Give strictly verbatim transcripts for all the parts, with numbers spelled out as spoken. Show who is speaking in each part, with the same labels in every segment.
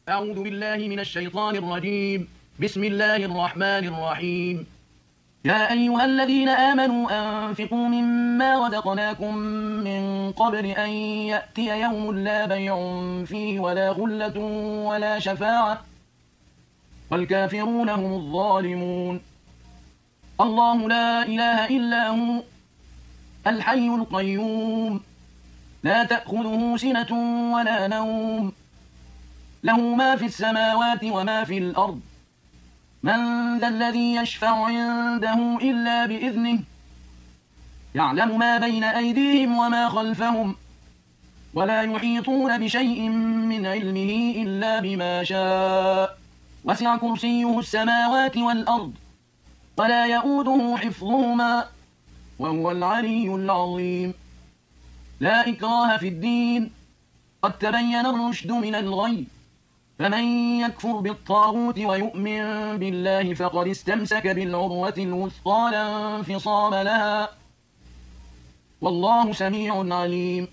Speaker 1: أعوذ بالله من الشيطان الرجيم. بسم الله الرحمن الرحيم. يا أيها الذين آمنوا أنفقوا مما رزقناكم من قبل أن يأتي يوم لا بيع فيه ولا غلة ولا شفاعة والكافرون هم الظالمون. الله لا إله إلا هو الحي القيوم لا تأخذه سنة ولا نوم له ما في السماوات وما في الأرض. من ذا الذي يشفع عنده إلا بإذنه يعلم ما بين أيديهم وما خلفهم ولا يحيطون بشيء من علمه إلا بما شاء وسع كرسيه السماوات والأرض ولا يؤوده حفظهما وهو العلي العظيم. لا إكراه في الدين قد تبين الرشد من الغي فمن يكفر بالطاغوت ويؤمن بالله فقد استمسك بالعروة الوثقى لا انفصام لها والله سميع عليم.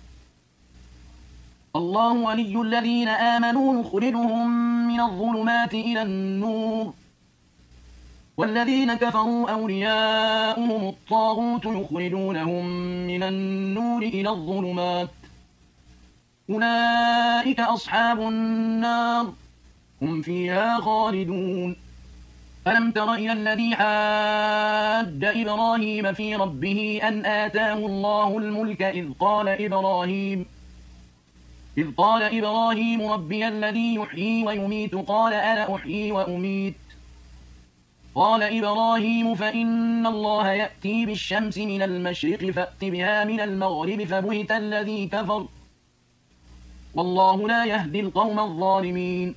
Speaker 1: الله ولي الذين آمنوا يخرجهم من الظلمات إلى النور والذين كفروا أولياؤهم الطاغوت يخرجونهم من النور إلى الظلمات أولئك أصحاب النار هم فيها خالدون. ألم تر إلى الذي حاج إبراهيم في ربه أن آتاه الله الملك إذ قال إبراهيم إذ قال إبراهيم ربي الذي يحيي ويميت قال أنا أحيي وأميت قال إبراهيم فإن الله يأتي بالشمس من المشرق فأت بها من المغرب فبهت الذي كفر والله لا يهدي القوم الظالمين.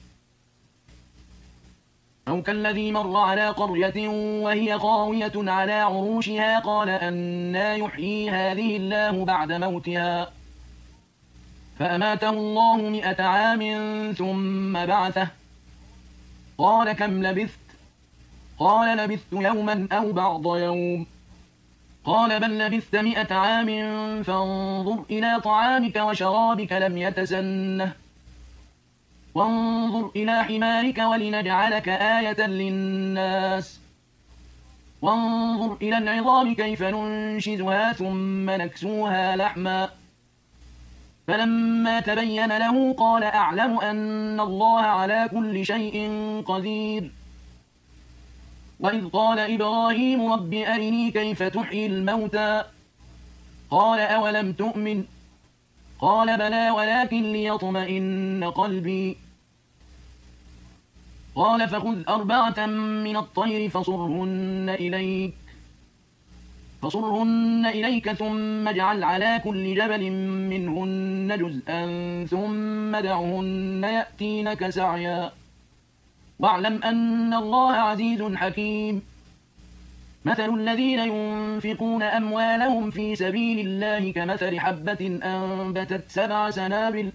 Speaker 1: أو كالذي مر على قرية وهي خاوية على عروشها قال أنى يحيي هذه الله بعد موتها فأماته الله مئة عام ثم بعثه قال كم لبثت قال لبثت يوما أو بعض يوم قال بل لبثت مئة عام فانظر إلى طعامك وشرابك لم يتسنه وانظر إلى حمارك ولنجعلك آية للناس وانظر إلى العظام كيف ننشزها ثم نكسوها لحما فلما تبين له قال أعلم أن الله على كل شيء قدير. وإذ قال إبراهيم رب أرني كيف تحيي الموتى قال أولم تؤمن قال بلى ولكن ليطمئن قلبي قال فخذ أربعة من الطير فصرهن إليك فصرهن إليك ثم اجعل على كل جبل منهن جزءا ثم دعهن يأتينك سعيا واعلم أن الله عزيز حكيم. مثل الذين ينفقون أموالهم في سبيل الله كمثل حبة أنبتت سبع سنابل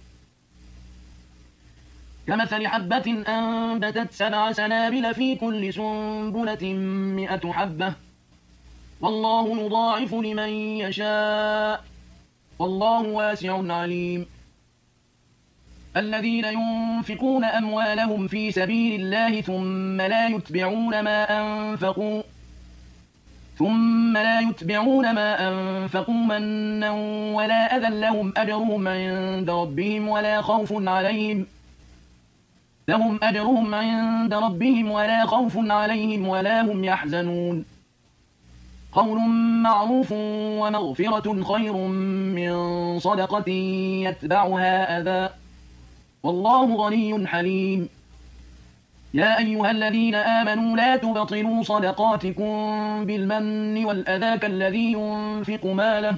Speaker 1: كمثل حبة أنبتت سبع سنابل في كل سنبلة مئة حبة والله يضاعف لمن يشاء والله واسع عليم. الذين ينفقون أموالهم في سبيل الله ثم لا يتبعون ما أنفقوا ثم لا يتبعون ما أنفقوا منا ولا أذى لهم أجرهم عند ربهم ولا خوف عليهم لهم أجرهم عند ربهم ولا خوف عليهم ولا هم يحزنون. قول معروف ومغفرة خير من صدقة يتبعها أذى والله غني حليم. يا أيها الذين آمنوا لا تبطلوا صدقاتكم بالمن والأذى كالذي ينفق ماله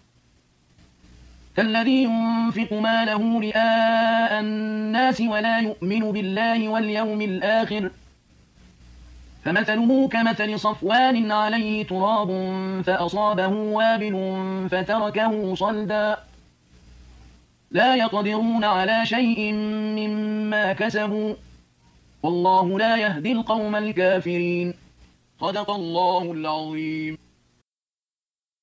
Speaker 1: كالذي ينفق ماله رئاء الناس ولا يؤمن بالله واليوم الآخر فمثله كمثل صفوان عليه تراب فأصابه وابل فتركه صلدا لا يقدرون على شيء مما كسبوا والله لا يهدي القوم الكافرين. صدق الله العظيم.